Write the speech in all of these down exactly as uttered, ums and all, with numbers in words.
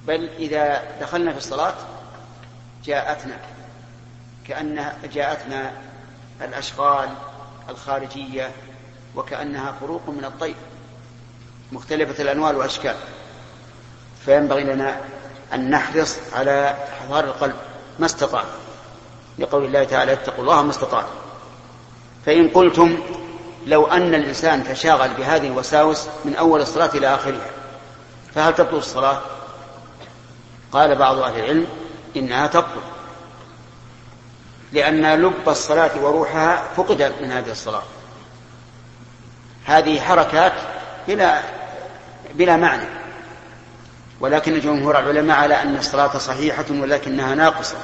بل إذا دخلنا في الصلاة جاءتنا كأنها جاءتنا الأشغال الخارجية وكأنها فروق من الطير مختلفة الأنواع والأشكال، فينبغي لنا أن نحرص على حضار القلب ما استطاع، لقول الله تعالى اتقوا الله ما استطاع. فإن قلتم لو أن الإنسان تشاغل بهذه الوساوس من أول الصلاة إلى آخرها فهل تبطل الصلاة؟ قال بعض أهل العلم إنها تبطل، لأن لب الصلاة وروحها فقد من هذه الصلاة. هذه حركات بلا, بلا معنى، ولكن جمهور العلماء على أن الصلاة صحيحة ولكنها ناقصة،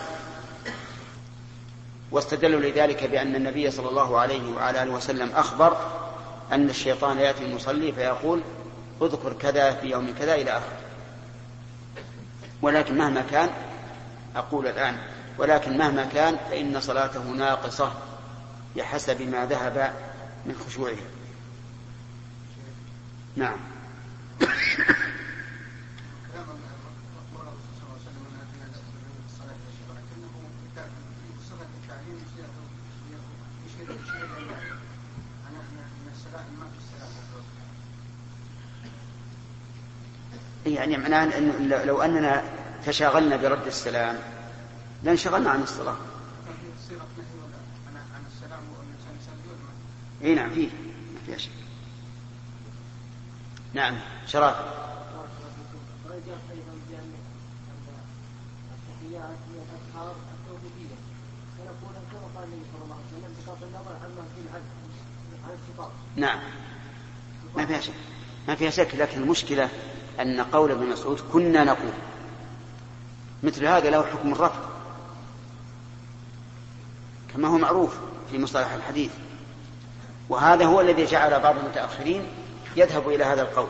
واستدلوا لذلك بأن النبي صلى الله عليه وعلى آله وسلم أخبر أن الشيطان يأتي المصلي فيقول اذكر كذا في يوم كذا إلى آخره. ولكن مهما كان أقول الآن ولكن مهما كان فإن صلاته ناقصة بحسب ما ذهب من خشوعها. نعم. يعني معناه أن لو أننا تشاغلنا برد السلام لانشغلنا عن الصلاة. اي نعم فيه ما فيها شيء. نعم شراب. نعم ما فيها شك ما فيها شك لكن المشكلة أن قول ابن مسعود كنا نقول مثل هذا له حكم الرفض كما هو معروف في مصطلح الحديث، وهذا هو الذي جعل بعض المتأخرين يذهب إلى هذا القول.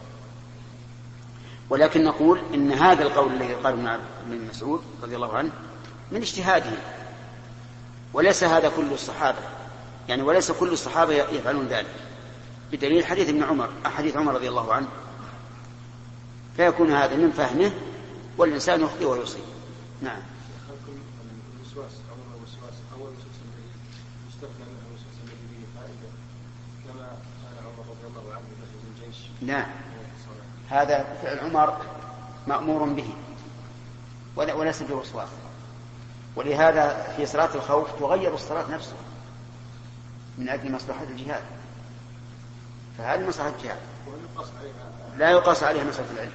ولكن نقول إن هذا القول الذي قال ابن مسعود رضي الله عنه من اجتهاده، وليس هذا كل الصحابة، يعني وليس كل الصحابة يفعلون ذلك، بدليل حديث ابن عمر حديث عمر رضي الله عنه، فيكون هذا من فهمه والإنسان يخطئ ويصيب. نعم. لا هذا فعل عمر مأمور به وليس بوسواس، ولهذا في صلاة الخوف تغير الصلاة نفسها من أجل مصلحة الجهاد، فهذه مصلحة الجهاد لا يقاس عليها مسألة العلم.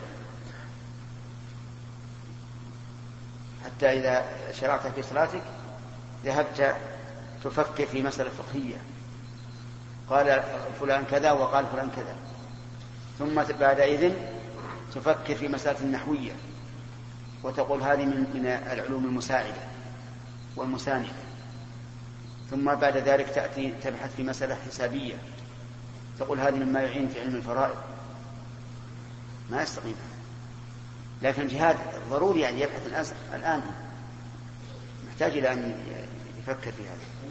حتى إذا شرعت في صلاتك ذهبت تفكر في مسألة فقهية، قال فلان كذا وقال فلان كذا، ثم بعد إذن تفكر في مسألة النحوية وتقول هذه من العلوم المساعدة والمساندة، ثم بعد ذلك تأتي تبحث في مسألة حسابية تقول هذه مما يعين في علم الفرائض، ما يستقيم. لكن الجهاد ضروري أن يبحث الآن، محتاج إلى أن يفكر في هذا.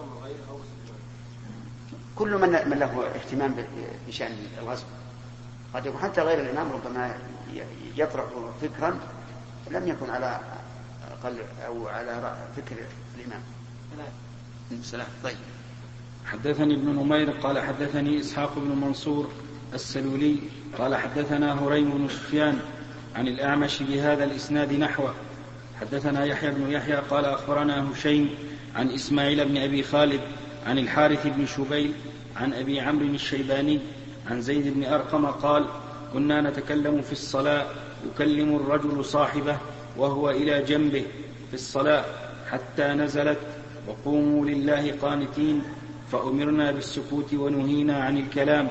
كل من من له اهتمام بشأن الغزو، قد يكون حتى غير الإمام ربما يطرح فكرا لم يكن على أقل أو على فكر الإمام. السلام. طيب. حدثني ابن نمير قال حدثني إسحاق بن منصور السلولي قال حدثنا هريم بن سفيان عن الأعمش بهذا الإسناد نحوه. حدثنا يحيى بن يحيى قال أخبرنا هشيم عن إسماعيل بن أبي خالد عن الحارث بن شبيل عن أبي عمرو الشيباني عن زيد بن أرقم قال كنا نتكلم في الصلاة يكلم الرجل صاحبه وهو إلى جنبه في الصلاة حتى نزلت وقوموا لله قانتين فأمرنا بالسكوت ونهينا عن الكلام.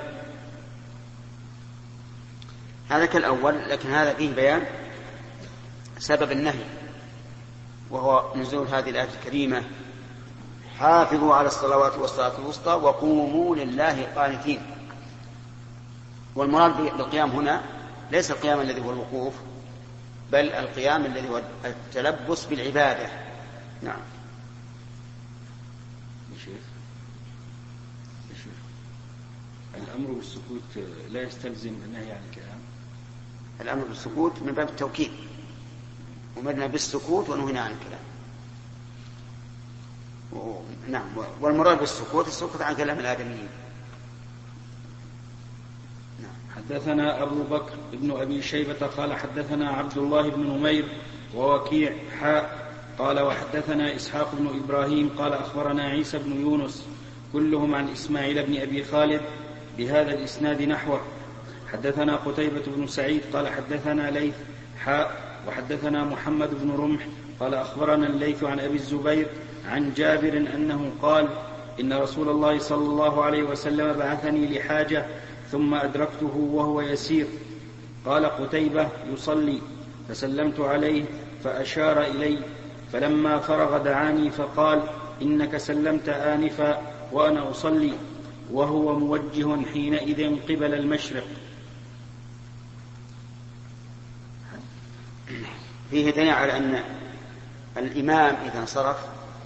هذا كالأول، لكن هذا فيه بيان سبب النهي، وهو نزول هذه الآية الكريمة حافظوا على الصلوات والصلاة الوسطى وقوموا لله قانتين. والمراد بالقيام هنا ليس القيام الذي هو الوقوف، بل القيام الذي هو التلبس بالعبادة. نعم. الأمر بالسكوت لا يستلزم النهي عن الكلام. الأمر بالسكوت من باب التوكيد، أمرنا بالسكوت ونهينا عن الكلام. نعم، والمراد بالسكوت السكوت عن كلام الآدميين. نعم. حدثنا أبو بكر ابن أبي شيبة قال حدثنا عبد الله بن نمير ووكيع حاء قال وحدثنا إسحاق بن إبراهيم قال أخبرنا عيسى بن يونس كلهم عن إسماعيل بن أبي خالد بهذا الإسناد نحوه. حدثنا قتيبة بن سعيد قال حدثنا ليث حاء وحدثنا محمد بن رمح قال أخبرنا الليث عن أبي الزبير عن جابر أنه قال إن رسول الله صلى الله عليه وسلم بعثني لحاجة ثم أدركته وهو يسير. قال قتيبة يصلي فسلمت عليه فأشار إلي، فلما فرغ دعاني فقال إنك سلمت آنفا وأنا أصلي، وهو موجه حينئذ قبل المشرق. فيه دليل على أن الإمام إذا انصرف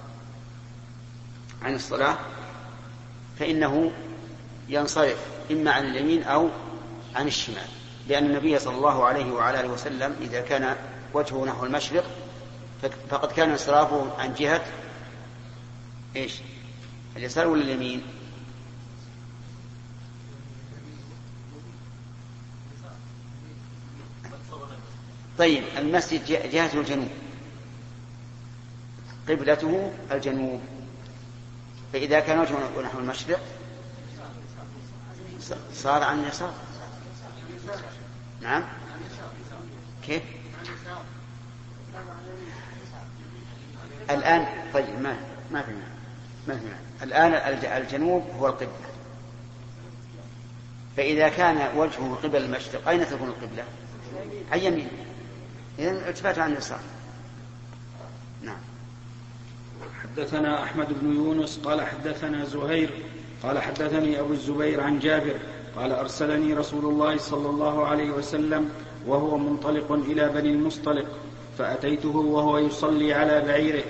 عن الصلاة فإنه ينصرف إما عن اليمين أو عن الشمال، لأن النبي صلى الله عليه وعلى آله وسلم إذا كان وجهه نحو المشرق فقد كان انصرافه عن جهة إيش؟ اليسار ولا اليمين؟ طيب المسجد جهته الجنوب، قبلته الجنوب، فإذا كان وجهه نحو المشرق صار عن اليسار. نعم، كيف الآن؟ طيب ما ما في ما في الآن الجنوب هو القبلة، فإذا كان وجهه قبل المشرق أين تكون القبلة؟ عن يمين، إذن التفات عن اليسار. نعم. حدثنا أحمد بن يونس قال حدثنا زهير قال حدثني أبو الزبير عن جابر قال أرسلني رسول الله صلى الله عليه وسلم وهو منطلق إلى بني المصطلق، فأتيته وهو يصلي على بعيره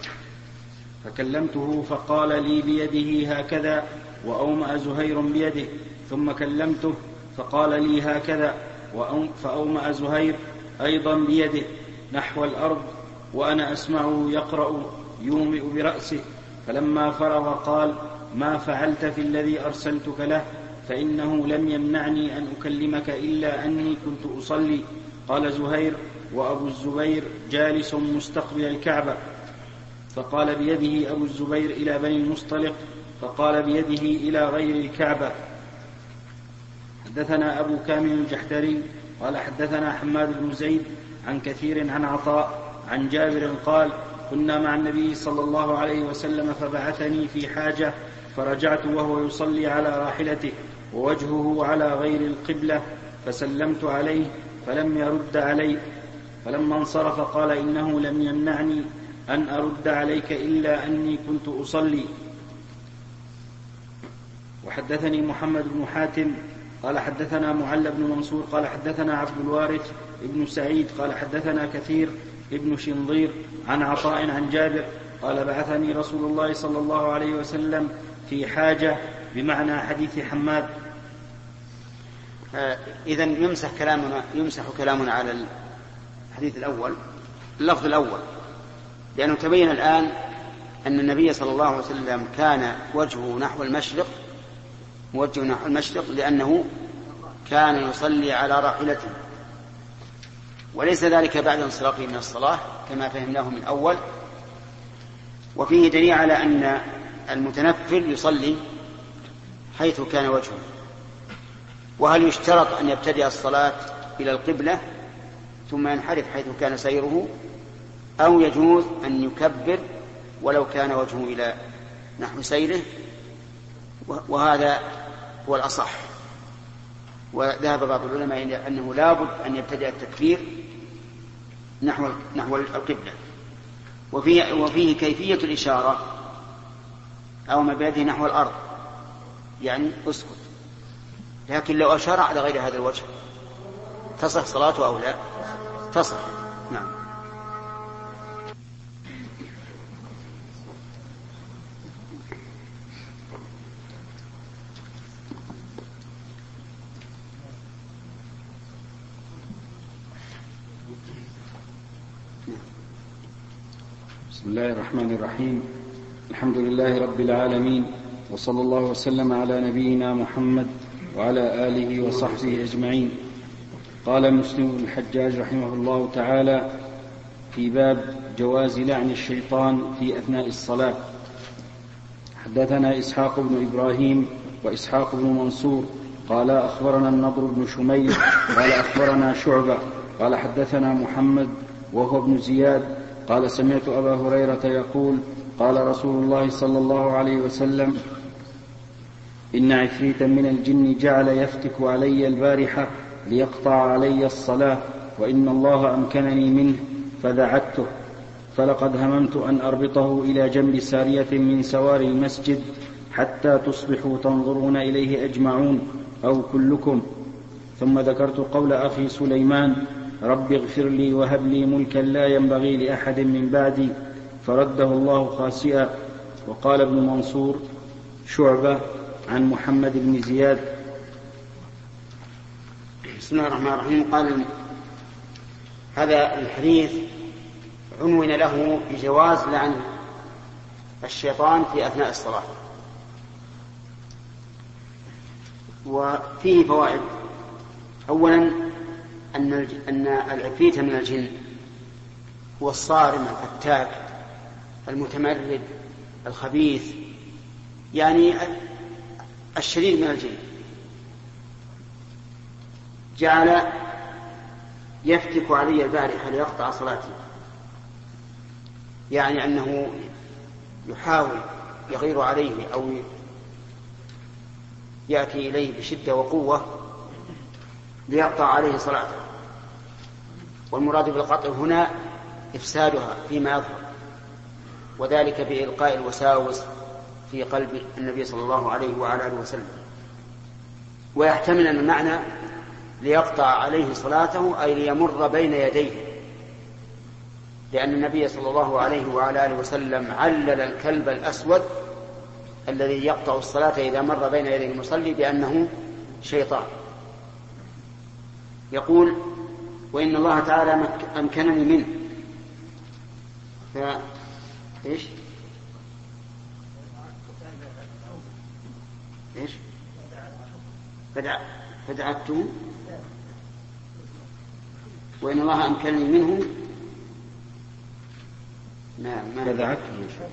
فكلمته فقال لي بيده هكذا، وأومأ زهير بيده، ثم كلمته فقال لي هكذا، فأومأ زهير أيضا بيده نحو الأرض، وأنا أسمعه يقرأ يومئ برأسه. فلما فرغ قال ما فعلت في الذي أرسلتك له؟ فإنه لم يمنعني أن أكلمك إلا أني كنت أصلي. قال زهير وأبو الزبير جالس مستقبل الكعبة، فقال بيده أبو الزبير إلى بني المصطلق، فقال بيده إلى غير الكعبة. حدثنا أبو كامل الجحدري قال حدثنا حماد بن زيد عن كثير عن عطاء عن جابر قال كنا مع النبي صلى الله عليه وسلم فبعثني في حاجة، فرجعت وهو يصلي على راحلته ووجهه على غير القبلة، فسلمت عليه فلم يرد علي، فلما انصرف قال إنه لم يمنعني أن أرد عليك إلا أني كنت أصلي. وحدثني محمد بن حاتم قال حدثنا معل بن منصور قال حدثنا عبد الوارث ابن سعيد قال حدثنا كثير ابن شنظير عن عطاء عن جابر قال بعثني رسول الله صلى الله عليه وسلم في حاجة بمعنى حديث حماد. آه إذن يمسح كلامنا يمسح كلامنا على الحديث الأول، اللفظ الأول، لأنه تبين الآن أن النبي صلى الله عليه وسلم كان وجهه نحو المشرق، موجه نحو المشرق لأنه كان يصلي على راحلته، وليس ذلك بعد انصرافه من الصلاة كما فهمناه من أول. وفيه دليل على أن المتنفل يصلي حيث كان وجهه. وهل يشترط أن يبتدئ الصلاة إلى القبلة ثم ينحرف حيث كان سيره، أو يجوز أن يكبر ولو كان وجهه إلى نحو سيره؟ وهذا هو الأصح. وذهب بعض العلماء إلى أنه لابد أن يبتدئ التكبير نحو نحو القبلة. وفيه, وفيه كيفية الإشارة، أو ما بيده نحو الأرض يعني اسكت، لكن لو أشار على غير هذا الوجه تصح صلاته أو لا؟ تصح. نعم. بسم الله الرحمن الرحيم. الحمد لله رب العالمين، وصلى الله وسلم على نبينا محمد وعلى آله وصحبه أجمعين. قال مسلم بن الحجاج رحمه الله تعالى في باب جواز لعن الشيطان في أثناء الصلاة. حدثنا إسحاق بن إبراهيم وإسحاق بن منصور قال أخبرنا النضر بن شميل قال أخبرنا شعبة قال حدثنا محمد وهو ابن زياد قال سمعت أبا هريرة يقول قال رسول الله صلى الله عليه وسلم إن عفريتا من الجن جعل يفتك علي البارحة ليقطع علي الصلاة، وإن الله أمكنني منه فدعته، فلقد هممت أن أربطه إلى جنب سارية من سواري المسجد حتى تصبحوا تنظرون إليه أجمعون أو كلكم. ثم ذكرت قول أخي سليمان رب اغفر لي وهب لي ملكا لا ينبغي لأحد من بعدي، فرده الله خاسئا. وقال ابن منصور شعبة عن محمد بن زياد. بسم الله الرحمن الرحيم. قال هذا الحديث عنون له بجواز لعن الشيطان في أثناء الصلاة، وفيه فوائد. أولا أن أن العفريت من الجن هو الصارم الفتاك المتمرد الخبيث، يعني الشديد من الجن، جعل يفتك علي البارحة ليقطع صلاتي، يعني أنه يحاول يغير عليه أو يأتي إليه بشدة وقوة ليقطع عليه صلاته. والمراد بالقطع هنا إفسادها فيما يظهر، وذلك بإلقاء الوساوس في قلب النبي صلى الله عليه وعلى آله وسلم. ويحتمل أن المعنى ليقطع عليه صلاته أي ليمر بين يديه، لأن النبي صلى الله عليه وعلى آله وسلم علل الكلب الأسود الذي يقطع الصلاة إذا مر بين يدي المصلي بأنه شيطان. يقول وإن الله تعالى أمكنني منه ف... إيش؟ إيش؟ فدع... فدعته وإن الله أمكنني منه ما ما فدعته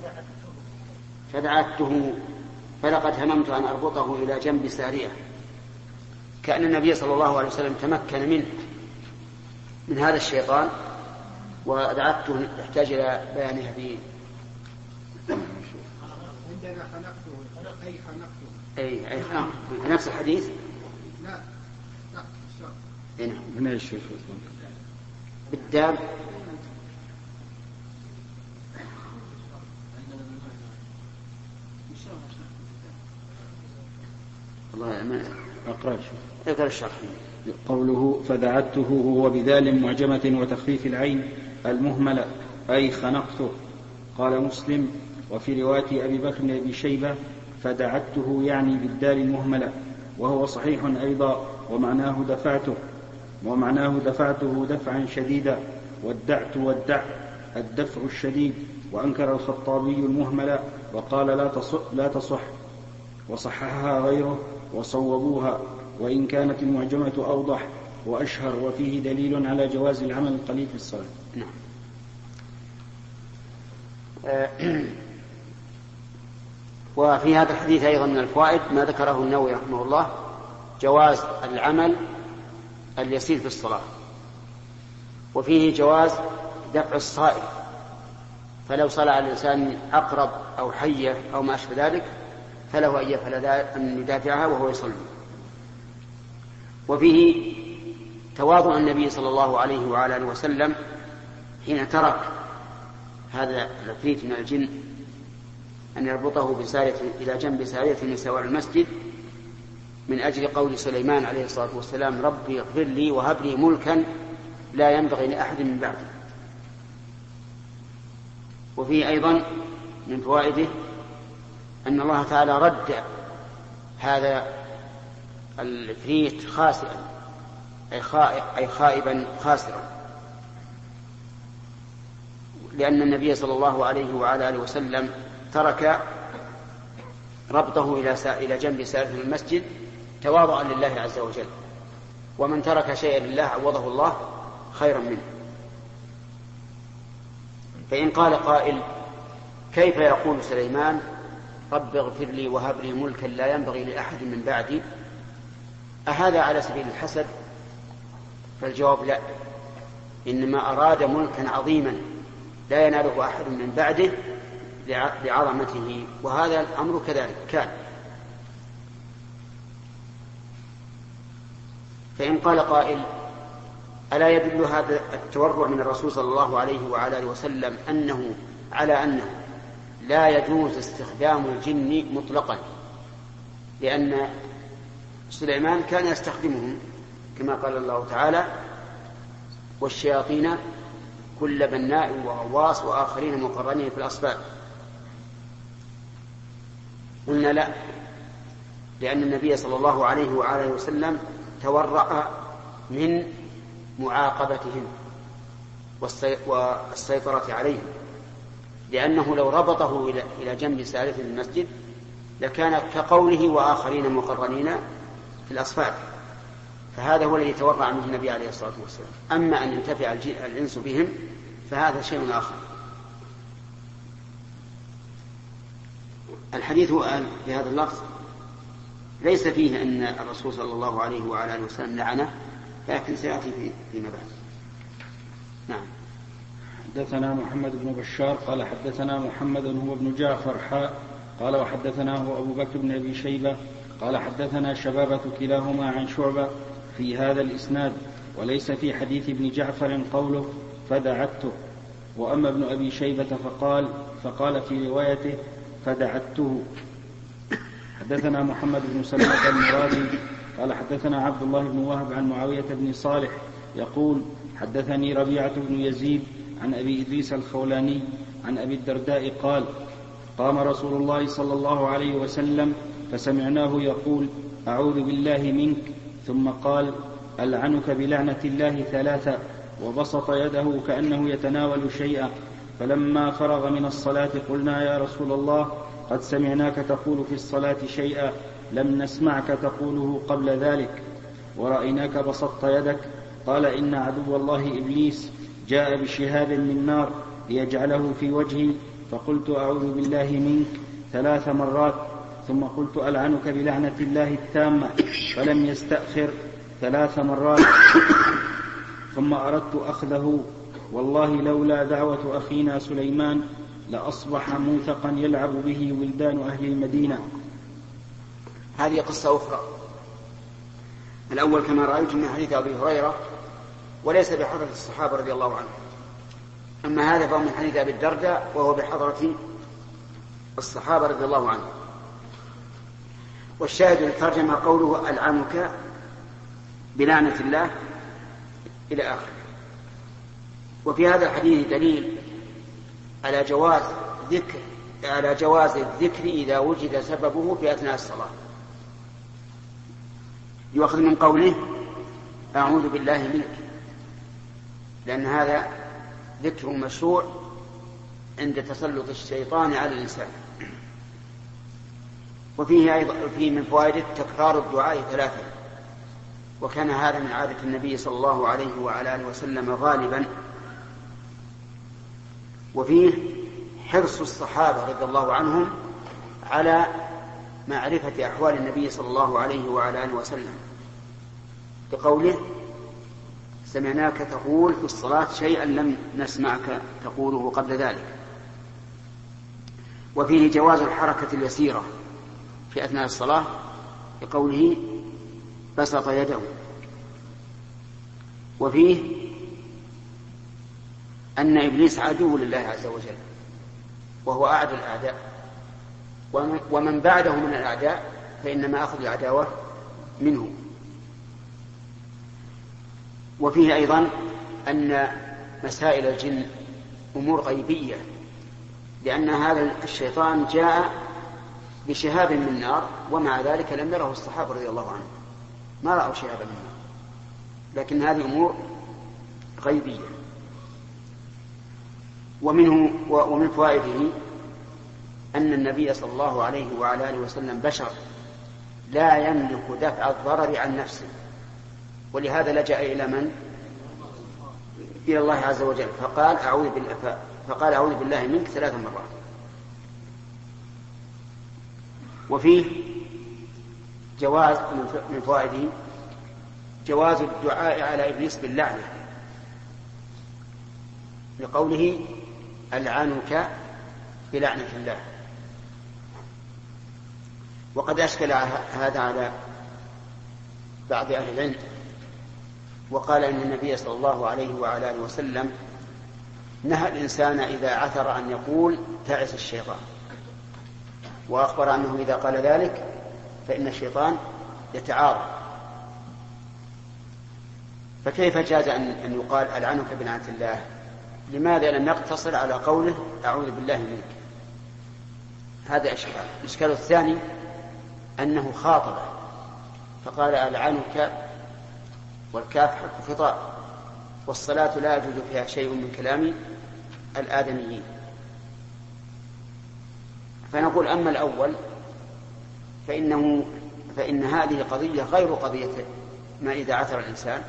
فدعته فلقد هممت أن أربطه إلى جنب سارية، كأن النبي صلى الله عليه وسلم تمكن منه من هذا الشيطان، ودعته يحتاج إلى بيانها في عندنا خلقته أي خلقته أي أي خلقته نفس الحديث. لا لا هنا هنا الشيخ بالدال الله ما أقرأ اقرأ الشرح. قوله فدعته هو بذال معجمة وتخفيف العين المهملة أي خنقته. قال مسلم وفي رواية أبي بكر بن أبي شيبة فدعته يعني بالدال المهملة، وهو صحيح أيضا، ومعناه دفعته ومعناه دفعته دفعا شديدا، والدعت والدع الدفع الشديد. وأنكر الخطابي المهملة وقال لا تصح, لا تصح وصححها غيره وصوبوها، وإن كانت المعجمة أوضح وأشهر، وفيه دليل على جواز العمل القليل في الصلاة. نعم. وفي هذا الحديث أيضا من الفوائد ما ذكره النووي رحمه الله، جواز العمل اليسير في الصلاة، وفيه جواز دفع الصائل، فلو صلى على الإنسان عقرب أو حية أو ما أشبه ذلك فله أن يفعل أن يدافعها وهو يصلي. وفيه تواضع النبي صلى الله عليه وعلى آله وسلم حين ترك هذا العفريت من الجن أن يربطه بسارية إلى جنب سارية من سوار المسجد، من أجل قول سليمان عليه الصلاة والسلام ربي اغفر لي وهب لي ملكا لا ينبغي لأحد من بعدي. وفيه أيضا من فوائده أن الله تعالى رد هذا العفريت خاسئا أي خائبا خاسرا، لأن النبي صلى الله عليه وعلى آله وسلم ترك ربطه إلى جنب سالف المسجد تواضعا لله عز وجل، ومن ترك شيئا لله عوضه الله خيرا منه. فإن قال قائل: كيف يقول سليمان رب اغفر لي وهب لي ملكا لا ينبغي لأحد من بعدي، أهذا على سبيل الحسد؟ فالجواب لا، إنما أراد ملكا عظيما لا يناله أحد من بعده لعظمته، وهذا الأمر كذلك كان. فإن قال قائل: ألا يدل هذا التورع من الرسول صلى الله عليه وعلى آله وسلم أنه على أنه لا يجوز استخدام الجن مطلقا، لأن سليمان كان يستخدمهم كما قال الله تعالى: والشياطين كل بناء وغواص وآخرين مقرنين في الأصفاد. قلنا لا، لأن النبي صلى الله عليه وعلى آله وسلم تورع من معاقبتهم والسيطرة عليهم، لأنه لو ربطه إلى جنب سالف المسجد لكان كقوله وآخرين مقرنين في الأصفاد، فهذا هو الذي تورع منه النبي عليه الصلاة والسلام. أما أن ينتفع الإنس بهم فهذا شيء آخر. الحديث في هذا اللفظ ليس فيه أن الرسول صلى الله عليه وعلى آله وسلم لعنه، لكن سيأتي فيما بعد. نعم. حدثنا محمد بن بشار قال حدثنا محمد هو ابن جعفر حاء قال وحدثناه أبو بكر بن أبي شيبة قال حدثنا شبابة كلاهما عن شعبة في هذا الإسناد، وليس في حديث ابن جعفر قوله فدعته. وأما ابن أبي شيبة فقال فقال في روايته فدعته. حدثنا محمد بن سلمة المرادي قال حدثنا عبد الله بن وهب عن معاوية بن صالح يقول حدثني ربيعة بن يزيد عن أبي إدريس الخولاني عن أبي الدرداء قال قام رسول الله صلى الله عليه وسلم فسمعناه يقول أعوذ بالله منك، ثم قال ألعنك بلعنة الله ثلاثة، وبسط يده كأنه يتناول شيئا. فلما فرغ من الصلاة قلنا يا رسول الله قد سمعناك تقول في الصلاة شيئا لم نسمعك تقوله قبل ذلك، ورأيناك بسطت يدك. قال إن عدو الله إبليس جاء بشهاب من نار ليجعله في وجهي، فقلت أعوذ بالله منك ثلاث مرات، ثم قلت ألعنك بلعنة الله التامة، فلم يستأخر ثلاث مرات، ثم أردت أخذه، والله لولا دعوة أخينا سليمان لأصبح موثقا يلعب به ولدان أهل المدينة. هذه قصة أخرى. الأول كما رأيت من حديث أبي هريرة وليس بحضرة الصحابة رضي الله عنهم، أما هذا فهو من حديث أبي الدرداء وهو بحضرة الصحابة رضي الله عنهم. والشاهد الترجمة قوله ألعنك بلعنة الله إلى آخره. وفي هذا الحديث دليل على جواز ذكر على جواز الذكر إذا وجد سببه في أثناء الصلاة. يؤخذ من قوله أعوذ بالله منك، لأن هذا ذكر مشروع عند تسلط الشيطان على الإنسان. وفيه أيضا فيه من فوائده تكرار الدعاء ثلاثة، وكان هذا من عادة النبي صلى الله عليه وعلى آله وسلم غالبا. وفيه حرص الصحابة رضي الله عنهم على معرفة أحوال النبي صلى الله عليه وعلى آله وسلم، بقوله سمعناك تقول في الصلاة شيئا لم نسمعك تقوله قبل ذلك. وفيه جواز الحركة اليسيرة في أثناء الصلاة بقوله بسط يده. وفيه أن إبليس عدو لله عز وجل وهو أعدى الأعداء، ومن بعده من الأعداء فإنما أخذ العداوة منه. وفيه أيضا أن مسائل الجن أمور غيبية، لأن هذا الشيطان جاء بشهاب من نار ومع ذلك لم يره الصحابة رضي الله عنهم، ما رأوا شهابا من نار، لكن هذه أمور غيبية. ومنه ومن فوائده أن النبي صلى الله عليه وعلى آله وسلم بشر لا يملك دفع الضرر عن نفسه، ولهذا لجأ إلى من؟ إلى الله عز وجل، فقال أعوذ بالله فقال أعوذ بالله منك ثلاث مرات. وفيه جواز من فوائده جواز الدعاء على إبليس باللعنة، لقوله ألعنك بلعنة الله. وقد أشكل هذا على بعض أهل العلم، وقال إن النبي صلى الله عليه وعلى آله وسلم نهى الإنسان إذا عثر أن يقول تعس الشيطان، وأخبر أنه إذا قال ذلك فإن الشيطان يتعارض. فكيف جاز أن يقال ألعنك بلعنة الله؟ لماذا لم يقتصر على قوله أعوذ بالله منك؟ هذا إشكال. الإشكال الثاني أنه خاطبه فقال ألعنك، والكاف حرف خطاب، والصلاة لا يجوز فيها شيء من كلام الآدميين. فنقول أما الأول فإنه فإن هذه قضية غير قضية ما إذا عثر الإنسان،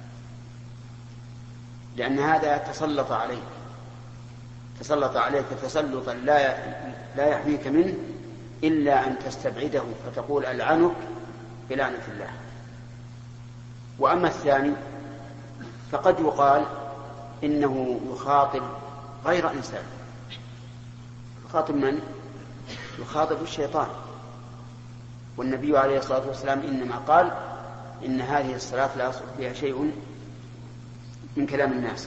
لأن هذا تسلط عليك تسلط عليك تسلطا لا لا يحميك منه إلا أن تستبعده فتقول ألعنك بلعنة الله. وأما الثاني فقد يقال إنه يخاطب غير إنسان. يخاطب من؟ يخاطب الشيطان، والنبي عليه الصلاة والسلام إنما قال إن هذه الصلاة لا يصح فيها شيء من كلام الناس.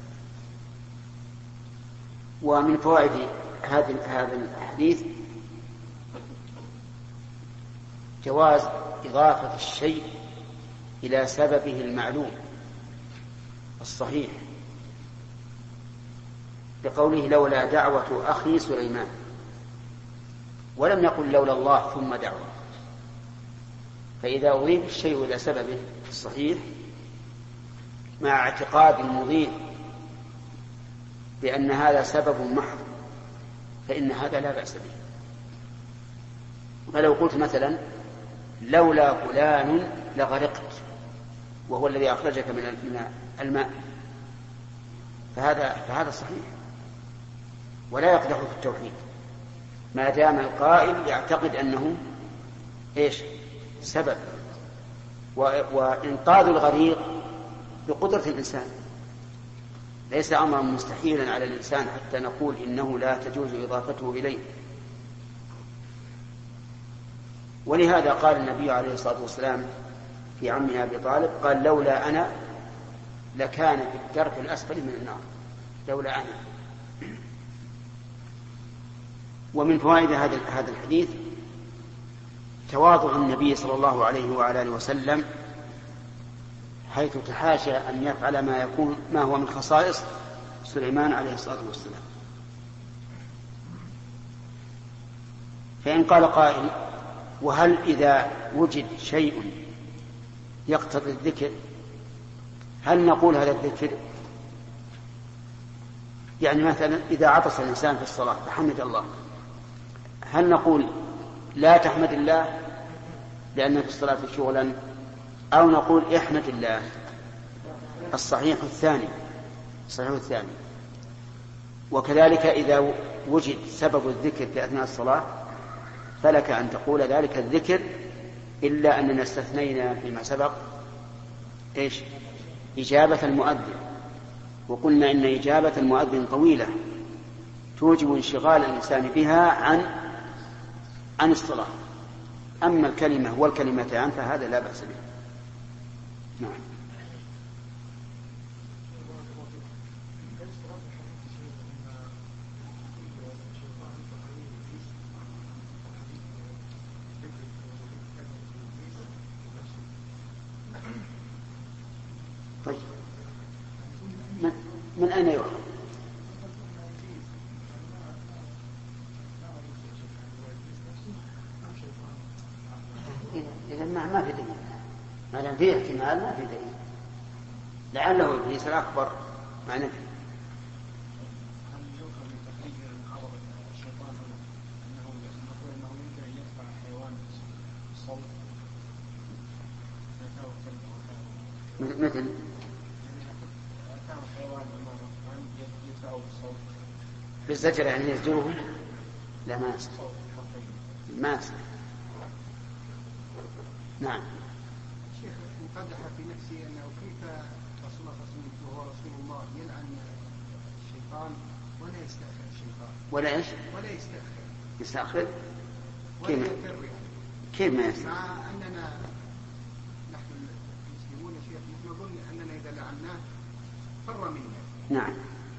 ومن فوائد هذا الحديث جواز إضافة الشيء إلى سببه المعلوم الصحيح، بقوله لولا دعوة أخي سليمان، ولم يقل لولا الله ثم دعوة. فإذا أضيف الشيء إلى سببه الصحيح مع اعتقاد المضيف بأن هذا سبب محض فإن هذا لا بأس به. فلو قلت مثلا لولا فلان لغرقت، وهو الذي أخرجك من الماء، فهذا فهذا صحيح ولا يقدح في التوحيد ما دام القائل يعتقد أنه إيش سبب. وإنقاذ الغريق بقدرة الإنسان، ليس أمرا مستحيلا على الإنسان حتى نقول إنه لا تجوز إضافته إليه. ولهذا قال النبي عليه الصلاة والسلام في عمه أبي طالب قال لولا أنا لكان في الدرك الأسفل من النار، لولا أنا. ومن فوائد هذا الحديث تواضع النبي صلى الله عليه وعلى آله وسلم، حيث تحاشى أن يفعل ما يكون ما هو من خصائص سليمان عليه الصلاة والسلام. فإن قال قائل وهل إذا وجد شيء يقتضي الذكر هل نقول هذا الذكر؟ يعني مثلا إذا عطس الإنسان في الصلاة فحمد الله، هل نقول لا تحمد الله لأن في الصلاة شغلا، أو نقول احمد الله؟ الصحيح الثاني الصحيح الثاني. وكذلك إذا وجد سبب الذكر في أثناء الصلاة فلك أن تقول ذلك الذكر، إلا أننا استثنينا فيما سبق إيش؟ إجابة المؤذن، وقلنا إن إجابة المؤذن طويلة توجب انشغال الإنسان بها عن عن الصلاة. أما الكلمة والكلمتان فهذا لا بأس به. نعم. طيب من, من أين يؤخذ؟ إذا ما ما في دليل، ما دام فيه احتمال ما في دليل، لعله إبليس الأكبر ما نفي. مثل بالزجر يعني يزجره؟ لا ما يصح ما يصح. نعم. شيخ مقدح في نفسي أنه كيف رسول الله صلى الله عليه وسلم وهو رسول الله يلعن الشيطان ولا يستأخر الشيطان؟ ولا إيش؟ ولا يستأخر. يستأخر؟ كيف؟ كيف ما يستأخر؟ مع أننا نحن المسلمون يا شيخ نظن أننا إذا لعناه فر منا. نعم.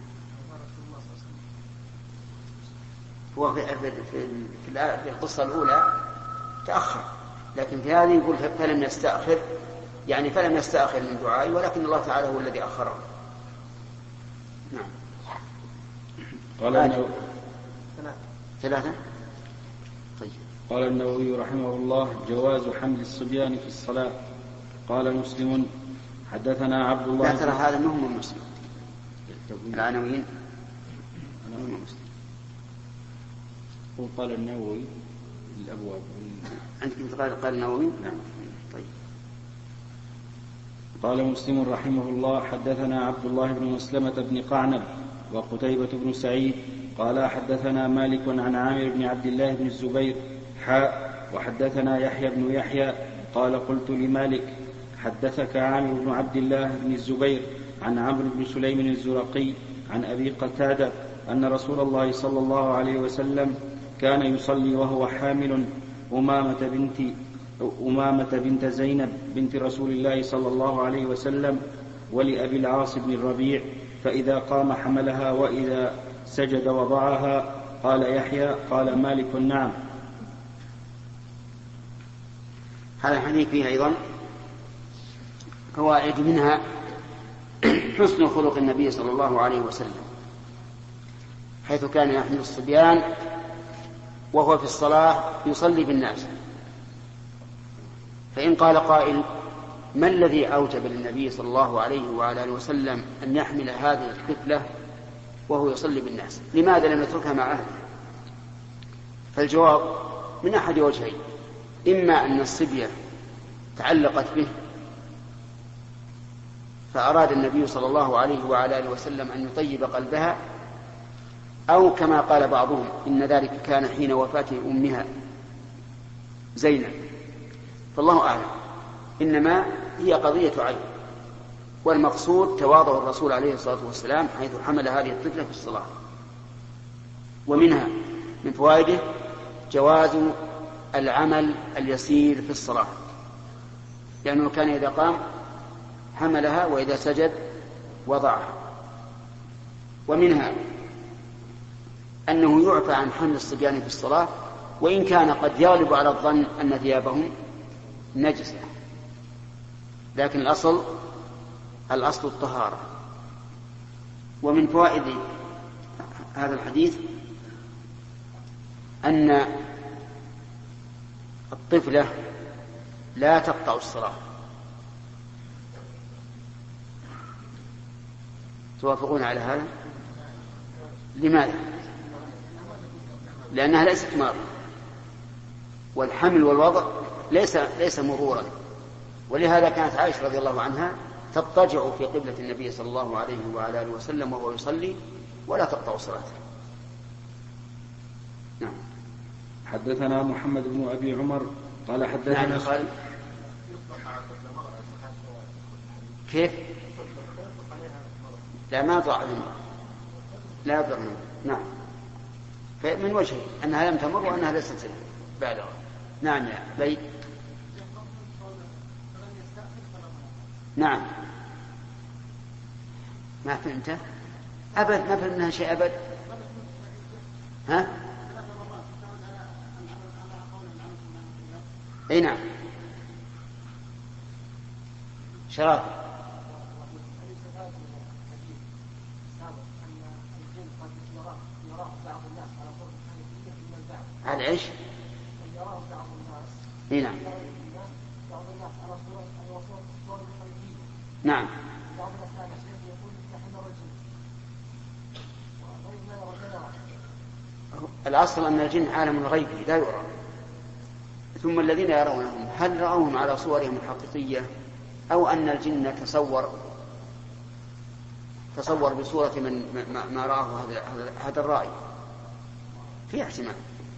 هو في, في, في, في القصة الأولى تأخر، لكن في هذه يقول فلم يستأخر، يعني فلم يستأخر من دعائي، ولكن الله تعالى هو الذي أخره. نعم. قال النووي ثلاثة. طيب. قال النووي رحمه الله: جواز حمل الصبيان في الصلاة. قال مسلم: حدثنا عبد الله. لا ترى هذا منهم مسلم. العناوين منهم مسلم. وقال النووي الأبواب. عندك قال قال النووي؟ نعم. طيب. قال مسلم رحمه الله: حدثنا عبد الله بن مسلمة بن قعنب وقتيبة بن سعيد قال حدثنا مالك عن عامر بن عبد الله بن الزبير حاء وحدثنا يحيى بن يحيى قال قلت لمالك: حدثك عامر بن عبد الله بن الزبير عن عمرو بن سليم الزرقي عن أبي قتادة أن رسول الله صلى الله عليه وسلم كان يصلي وهو حامل أمامة بنت, أمامة بنت زينب بنت رسول الله صلى الله عليه وسلم ولأبي العاص بن الربيع، فإذا قام حملها وإذا سجد وضعها. قال يحيى: قال مالك: نعم. هذا الحديث فيه أيضا فوائد، منها حسن خلق النبي صلى الله عليه وسلم، حيث كان يحمل الصبيان وهو في الصلاة يصلي بالناس. فإن قال قائل: ما الذي أوجب للنبي صلى الله عليه وعلى آله وسلم أن يحمل هذه الطفلة وهو يصلي بالناس؟ لماذا لم يتركها مع أهله؟ فالجواب من أحد وجهين: إما أن الصبية تعلقت به فأراد النبي صلى الله عليه وعلى آله وسلم أن يطيب قلبها، أو كما قال بعضهم إن ذلك كان حين وفاة أمها زينب، فالله أعلم. إنما هي قضية عين، والمقصود تواضع الرسول عليه الصلاة والسلام حيث حمل هذه الطفلة في الصلاة. ومنها من فوائده جواز العمل اليسير في الصلاة، لأنه كان إذا قام حملها وإذا سجد وضعها. ومنها أنه يعفى عن حمل الصبيان في الصلاة، وإن كان قد يغلب على الظن أن ثيابهم نجسة، لكن الأصل الأصل الطهارة. ومن فوائد هذا الحديث أن الطفلة لا تقطع الصلاة. توافقون على هذا؟ لماذا؟ لأنها ليست مرض، والحمل والوضع ليس ليس مرورا، ولهذا كانت عائشة رضي الله عنها تضطجع في قبلة النبي صلى الله عليه وعلى آله وسلم وهو يصلي ولا تقطع صلاته. نعم. حدثنا محمد بن أبي عمر قال حدثنا نعم قال كيف؟ لا ما ضاع منه، لا يضر منه. نعم، من وجه أنها لم تمر وأنها ليست بعدها. نعم يا بيت. نعم ما فهمت أبد، ما فهمت منها شيء أبد. ها؟ أي نعم. شراب على ايش؟ اي نعم. نعم. الأصل أن الجن عالم الغيب لا يرى، ثم الذين يرونهم هل رأوهم على صورهم الحقيقية أو أن الجن تصور تصور بصورة من ما رآه هذا الرأي، في احتمال.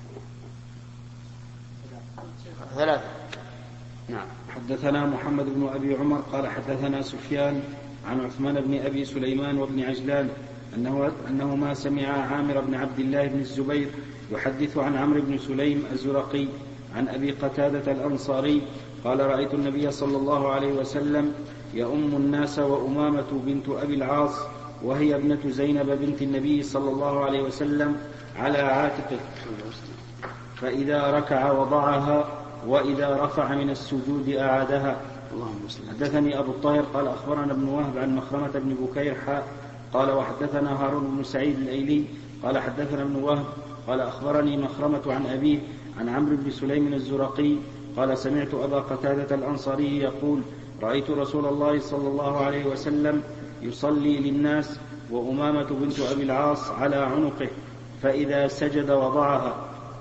ثلاثة. نعم. حدثنا محمد بن أبي عمر قال حدثنا سفيان عن عثمان بن أبي سليمان وابن عجلان أنه أنهما سمع عامر بن عبد الله بن الزبير يحدث عن عمرو بن سليم الزرقي عن أبي قتادة الأنصاري قال رأيت النبي صلى الله عليه وسلم يؤم الناس وأمامة بنت أبي العاص وهي ابنة زينب بنت النبي صلى الله عليه وسلم على عاتقه، فإذا ركع وضعها وإذا رفع من السجود أعادها. حدثني أبو الطاهر قال أخبرنا ابن وهب عن مخرمة بن بكير حاء قال وحدثنا هارون بن سعيد الأيلي قال حدثنا ابن وهب قال أخبرني مخرمة عن أبيه عن عمرو بن سليم الزرقي قال سمعت أبا قتادة الأنصاري يقول رأيت رسول الله صلى الله عليه وسلم يصلي للناس وأمامة بنت أبي العاص على عنقه، فإذا سجد وضعها.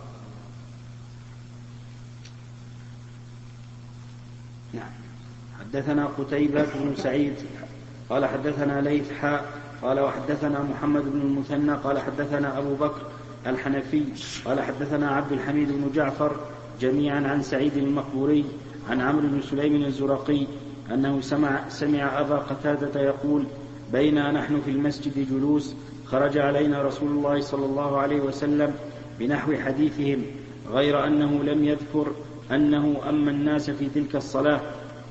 نعم. حدثنا قتيبة بن سعيد قال حدثنا ليث حاء قال وحدثنا محمد بن المثنى قال حدثنا أبو بكر الحنفي قال حدثنا عبد الحميد بن جعفر جميعا عن سعيد المقبوري عن عمرو بن سليم الزرقي أنه سمع, سمع أبا قتادة يقول بينا نحن في المسجد جلوس خرج علينا رسول الله صلى الله عليه وسلم بنحو حديثهم غير أنه لم يذكر أنه أما الناس في تلك الصلاة.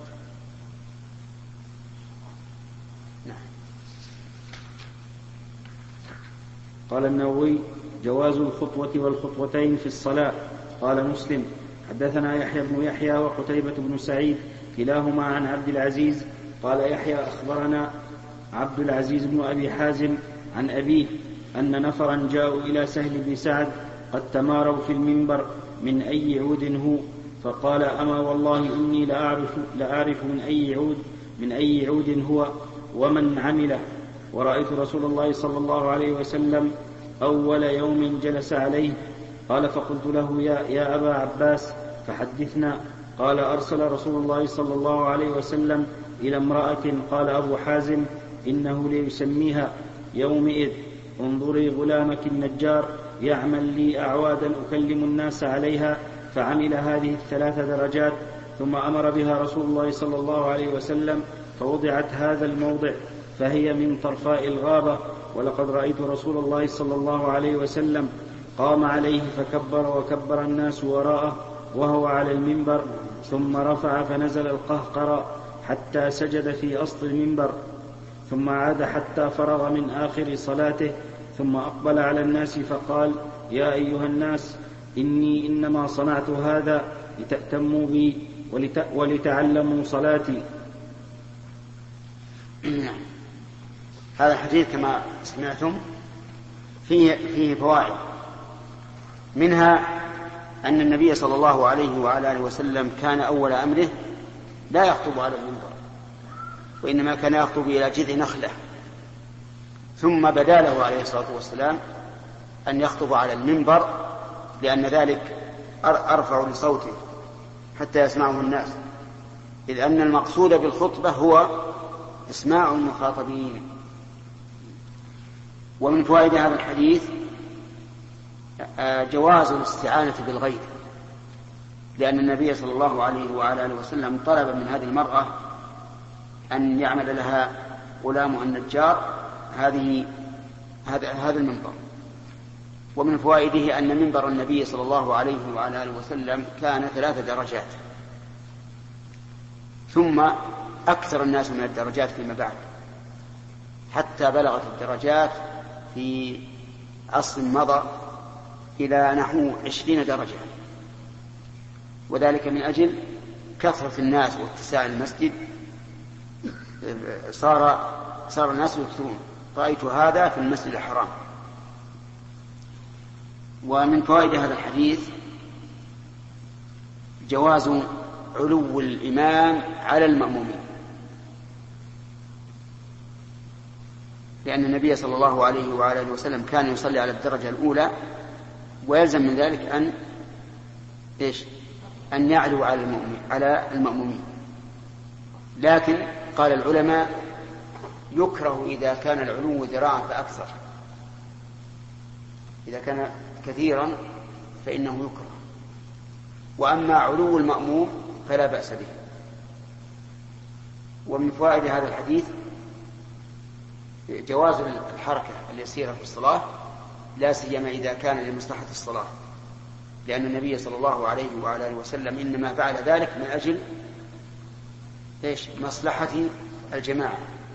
قال النووي جواز الخطوة والخطوتين في الصلاة. قال مسلم حدثنا يحيى بن يحيى وقتيبة بن سعيد كلاهما عن عبد العزيز قال يحيى أخبرنا عبد العزيز بن أبي حازم عن أبيه أن نفرا جاءوا إلى سهل بن سعد قد تماروا في المنبر من أي عود هو، فقال أما والله إني لأعرف, لأعرف من أي عود من أي عود هو ومن عمله، ورأيت رسول الله صلى الله عليه وسلم أول يوم جلس عليه. قال فقلت له يا, يا أبا عباس فحدثنا. قال أرسل رسول الله صلى الله عليه وسلم إلى امرأة قال أبو حازم إنه ليسميها يومئذ انظري غلامك النجار يعمل لي أعوادا أكلم الناس عليها، فعمل هذه الثلاث درجات ثم أمر بها رسول الله صلى الله عليه وسلم فوضعت هذا الموضع فهي من طرفاء الغابة، ولقد رأيت رسول الله صلى الله عليه وسلم قام عليه فكبر وكبر الناس وراءه وهو على المنبر، ثم رفع فنزل القهقرى حتى سجد في أصل المنبر، ثم عاد حتى فرغ من آخر صلاته، ثم أقبل على الناس فقال يا أيها الناس إني إنما صنعت هذا لتأتموا بي ولت... ولتعلموا صلاتي. هذا الحديث كما سمعتم فيه, فيه فوائد، منها أن النبي صلى الله عليه وعلى آله وسلم كان أول أمره لا يخطب على المنبر، وإنما كان يخطب إلى جذع نخلة، ثم بدا له عليه الصلاة والسلام أن يخطب على المنبر لأن ذلك أرفع لصوته حتى يسمعه الناس، إذ أن المقصود بالخطبة هو إسماع المخاطبين. ومن فوائد هذا الحديث جواز الاستعانة بالغير، لأن النبي صلى الله عليه وعلى آله وسلم طلب من هذه المرأة أن يعمل لها غلام النجار هذه هذا هذا المنبر. ومن فوائده أن منبر النبي صلى الله عليه وعلى آله وسلم كان ثلاث درجات، ثم أكثر الناس من الدرجات فيما بعد، حتى بلغت الدرجات في عصر مضى إلى نحو عشرين درجة، وذلك من أجل كثرة الناس واتساع المسجد صار صار الناس يكثرون. رأيت هذا في المسجد الحرام. ومن فوائد هذا الحديث جواز علو الإمام على المأمومين، لأن النبي صلى الله عليه وعلى آله وسلم كان يصلي على الدرجة الأولى، ويلزم من ذلك أن إيش؟ أن يعلو على المأمومين على المأمومين لكن قال العلماء يكره إذا كان العلو ذراعا فأكثر، إذا كان كثيرا فإنه يكره، وأما علو المأموم فلا بأس به. ومن فوائد هذا الحديث جواز الحركة اليسيرة في الصلاة، لا سيما إذا كان لمصلحة الصلاة، لأن النبي صلى الله عليه وعلى آله وسلم إنما فعل ذلك من أجل إيش؟ مصلحة الجماعة.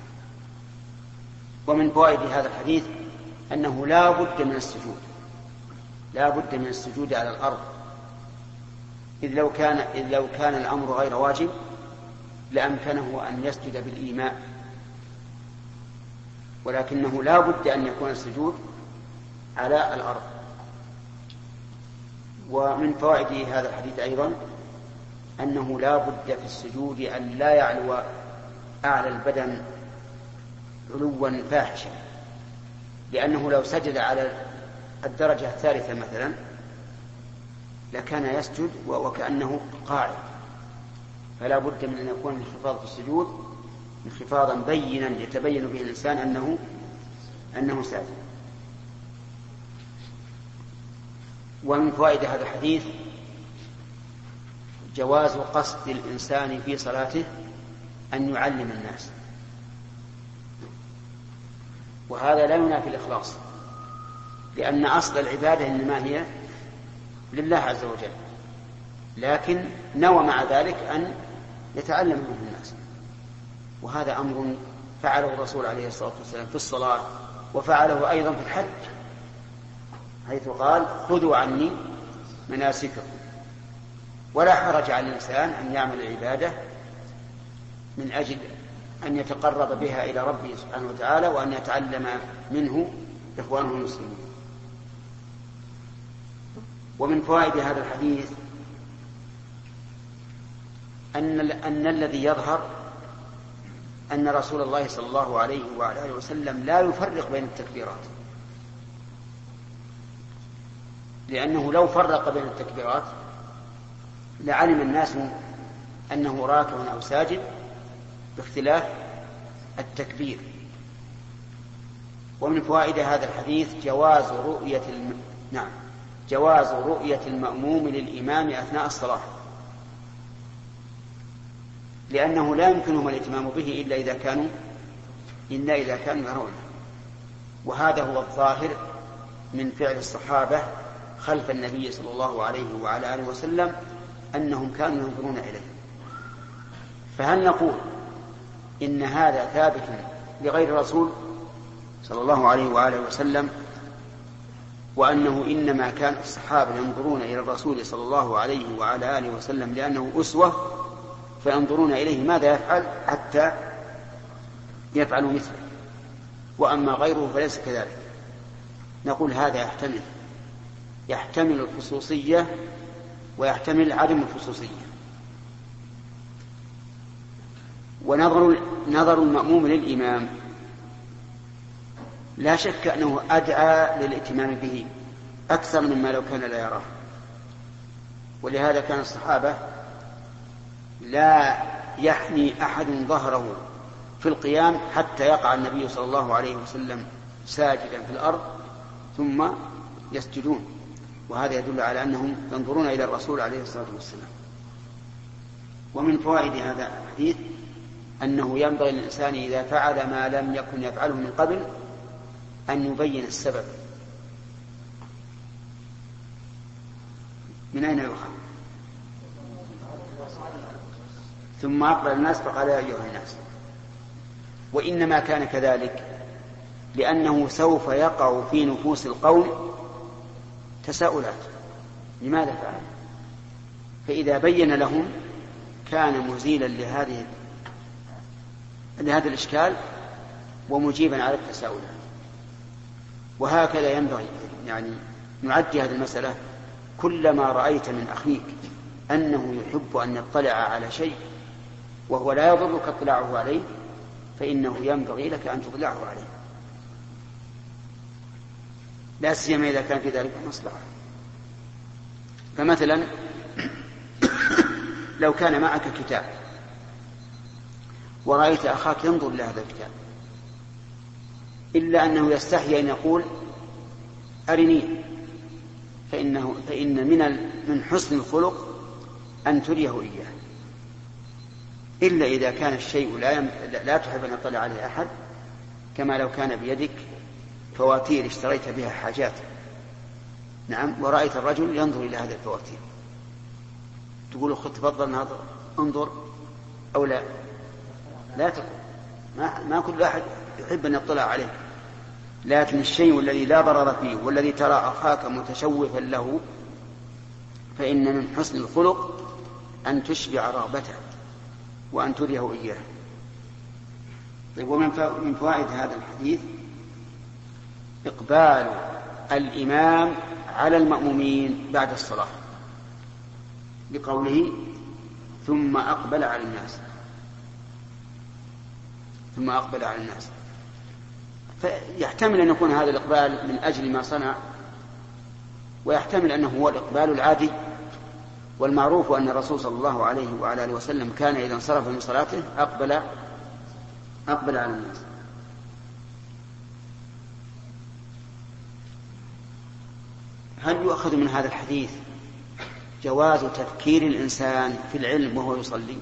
ومن فوائد هذا الحديث أنه لا بد من السجود، لا بد من السجود على الأرض، إذ لو كان, إذ لو كان الأمر غير واجب لأمكنه أن يسجد بالإيماء، ولكنه لا بد أن يكون السجود على الأرض. ومن فوائد هذا الحديث أيضا أنه لا بد في السجود أن لا يعلو أعلى البدن علوا فاحشا، لأنه لو سجد على الدرجة الثالثة مثلا لكان يسجد وكأنه قاعد، فلا بد من أن يكون انخفاض في السجود انخفاضا بينا يتبين به الإنسان أنه أنه ساجد. ومن فوائد هذا الحديث جواز قصد الإنسان في صلاته أن يعلم الناس، وهذا لا ينافي الإخلاص، لأن أصل العبادة إنما هي لله عز وجل، لكن نوى مع ذلك أن يتعلم منه الناس، وهذا أمر فعله الرسول عليه الصلاة والسلام في الصلاة، وفعله أيضا في الحج، حيث قال خذوا عني مناسككم. ولا حرج على الإنسان أن يعمل العبادة من أجل أن يتقرب بها إلى ربه سبحانه وتعالى، وأن يتعلم منه إخوانه المسلمين. ومن فوائد هذا الحديث أن, أن الذي يظهر أن رسول الله صلى الله عليه وعلى آله وسلم لا يفرق بين التكبيرات، لأنه لو فرق بين التكبيرات لعلم الناس أنه راكع أو ساجد باختلاف التكبير. ومن فوائد هذا الحديث جواز رؤية الم... نعم جواز رؤية المأموم للإمام أثناء الصلاة، لأنه لا يمكنهم الاتمام به إلا إذا كانوا إلا إذا كانوا يرونه، وهذا هو الظاهر من فعل الصحابة خلف النبي صلى الله عليه وعلى آله وسلم، أنهم كانوا ينظرون إليه. فهل نقول إن هذا ثابت لغير الرسول صلى الله عليه وآله وسلم، وأنه إنما كان الصحابة ينظرون إلى الرسول صلى الله عليه وعلى آله وسلم لأنه أسوة، فينظرون إليه ماذا يفعل حتى يفعلوا مثله، وأما غيره فليس كذلك؟ نقول هذا يحتمل يحتمل الخصوصية ويحتمل عدم الخصوصية. ونظر نظر المأموم للإمام لا شك أنه أدعى للائتمام به أكثر مما لو كان لا يراه، ولهذا كان الصحابة لا يحني أحد ظهره في القيام حتى يقع النبي صلى الله عليه وسلم ساجدا في الأرض ثم يسجدون، وهذا يدل على أنهم ينظرون إلى الرسول عليه الصلاة والسلام. ومن فوائد هذا الحديث أنه ينبغي للإنسان إذا فعل ما لم يكن يفعله من قبل أن يبين السبب. من أين يؤخذ؟ ثم أقبل الناس فقال يا أيها الناس. وإنما كان كذلك لأنه سوف يقع في نفوس القوم تساؤلات لماذا فعل، فإذا بين لهم كان مزيلا لهذه لهذا الإشكال ومجيبا على التساؤلات. وهكذا ينبغي يعني نعدي هذه المسألة، كلما رأيت من أخيك أنه يحب أن يطلع على شيء وهو لا يضرك اطلاعه عليه فإنه ينبغي لك أن تطلعه عليه، لا سيما إذا كان في ذلك مصلحة. فمثلا لو كان معك كتاب ورأيت أخاك ينظر إلى هذا الكتاب، إلا أنه يستحي أن يقول أرني، فإنه فإن من من حسن الخلق أن تريه إياه، إلا إذا كان الشيء لا لا تحب أن يطلع عليه أحد، كما لو كان بيدك فواتير اشتريت بها حاجات، نعم، ورأيت الرجل ينظر إلى هذه الفواتير، تقول خذ تفضل ناظر انظر أو لا؟ لا تقول، ما, ما كل أحد يحب أن يطلع عليه. لكن الشيء الذي لا ضرر فيه والذي ترى أخاك متشوفا له فإن من حسن الخلق أن تشبع رغبته وأن تريه إياه. طيب، ومن فوائد هذا الحديث إقبال الإمام على المأمومين بعد الصلاة، بقوله ثم أقبل على الناس، ثم أقبل على الناس، فيحتمل أن يكون هذا الإقبال من أجل ما صنع، ويحتمل أنه هو الإقبال العادي، والمعروف أن الرسول صلى الله عليه وعلى آله وسلم كان إذا انصرف من صلاته أقبل أقبل على الناس. هل يؤخذ من هذا الحديث جواز تفكير الإنسان في العلم وهو يصلي؟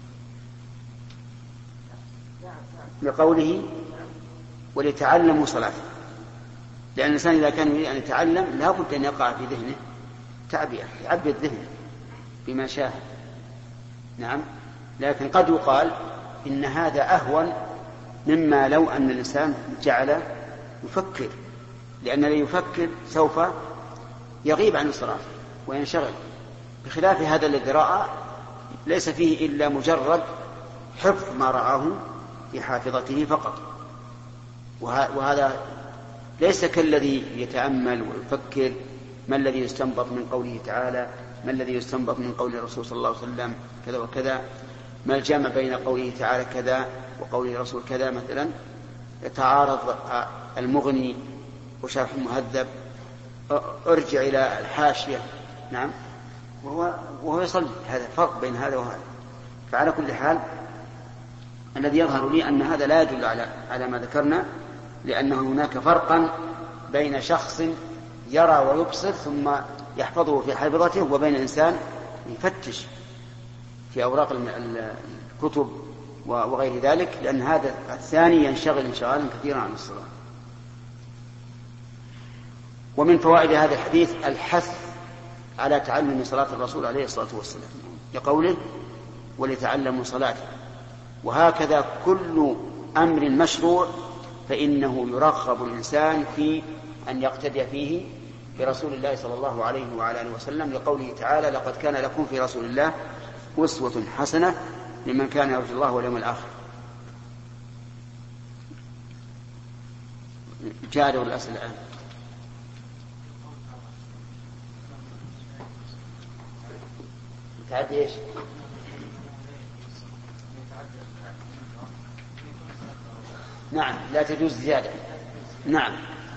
لقوله وليتعلموا صلاته، لأن الإنسان إذا كان يريد أن يتعلم لا بد أن يقع في ذهنه تعبئة، يعبي الذهن بما شاء، نعم. لكن قد يقال إن هذا أهون مما لو أن الإنسان جعل يفكر، لأن الذي يفكر سوف يغيب عن الصلاة وينشغل، بخلاف هذا الذي رأى ليس فيه إلا مجرد حفظ ما رآه في حافظته فقط، وهذا ليس كالذي يتأمل ويفكر ما الذي يستنبط من قوله تعالى، ما الذي يستنبط من قول الرسول صلى الله عليه وسلم كذا وكذا، ما الجمع بين قوله تعالى كذا وقوله الرسول كذا، مثلا يتعارض المغني وشرح المهذب، ارجع إلى الحاشية، نعم، وهو, وهو يصلي. هذا فرق بين هذا وهذا. فعلى كل حال الذي يظهر لي أن هذا لا يدل على على ما ذكرنا، لأنه هناك فرقا بين شخص يرى ويبصر ثم يحفظه في حافظته، وبين إنسان يفتش في أوراق الكتب وغير ذلك، لأن هذا الثاني ينشغل انشغالا كثيرا عن الصلاة. ومن فوائد هذا الحديث الحث على تعلم صلاة الرسول عليه الصلاة والسلام، لقوله ولتعلموا صلاته. وهكذا كل أمر مشروع فإنه يرغب الإنسان في أن يقتدي فيه برسول الله صلى الله عليه وعلى آله وسلم، لقوله تعالى لقد كان لكم في رسول الله أسوة حسنة لمن كان يرجو الله واليوم الآخر. جاء الأسئلة الآن. تعدي إيش؟ نعم، لا تجوز زيادة، نعم،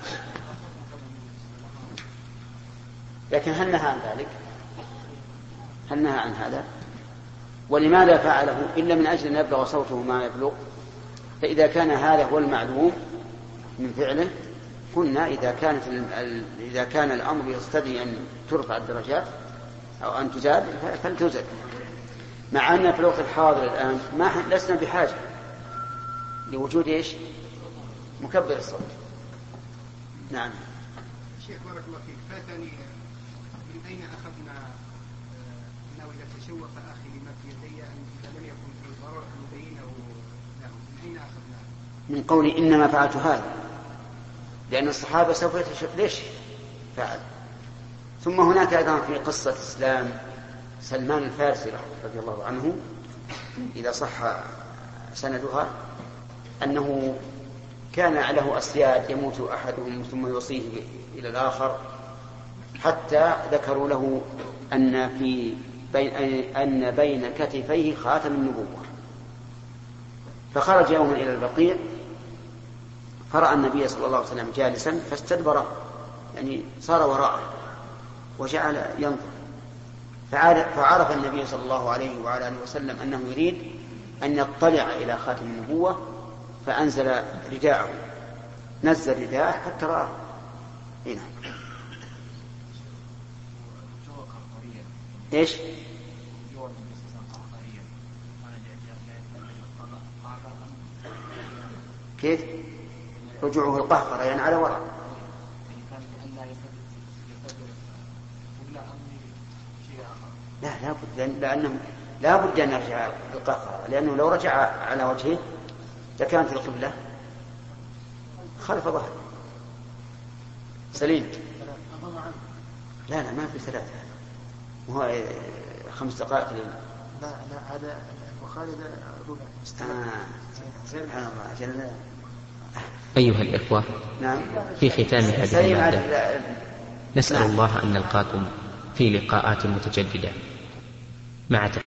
لكن هل نهى عن ذلك؟ هل نهى عن هذا؟ ولماذا فعله إلا من أجل أن يبلغ صوته ما يبلغ؟ فإذا كان هذا هو المعلوم من فعله قلنا إذا كانت إذا كان الأمر يستدعي أن ترفع الدرجات أو أن تزاد فلتزاد، مع أن في الوقت الحاضر الآن ما لسنا بحاجة لوجود إيش؟ مكبر الصوت. نعم. شيخ بارك الله فيك، فاتني من أين أخذنا أنه إذا تشوف أخي لما في يدي أن إذا لم يكن في ضرر أن يبينه له، من أين أخذنا؟ من قولي إنما فعلت هذا، لأن الصحابة سوف يتشوف ليش فعل. ثم هناك أيضا في قصة إسلام سلمان الفارسي رضي الله عنه إذا صح سندها أنه كان له أسياد يموت أحدهم ثم يوصيه إلى الآخر، حتى ذكروا له أن في بين أن بين كتفيه خاتم النبوة، فخرج يوما إلى البقيع فرأى النبي صلى الله عليه وسلم جالسا فاستدبر، يعني صار وراءه وجعل ينظر، فعرف النبي صلى الله عليه وعلى آله وسلم أنه يريد أن يطلع إلى خاتم النبوة فأنزل رداءه، نزل رداءه حتى رآه. هنا إيش؟ كيف؟ رجوعه القهقرة يعني على وراء. لا لا بد، لأنه لا بد أن يرجع القهقرة، لأنه لو رجع على وجهه لكانت القبلة خلف ظهره. سليم. لا لا ما في ثلاثة، وهو خمس دقائق لنا. لا لا هذا البخاري ده ربع. سبحان الله. جل. أيها الإخوة، نعم. في ختام هذه المادة نسأل الله أن نلقاكم في لقاءات متجددة مع